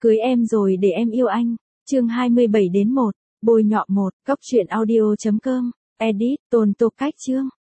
Cưới em rồi để em yêu anh. Chương 27 đến 1. Bôi nhọ 1. Cóc truyện audio.com. Edit. Tôn Tô Cách chương.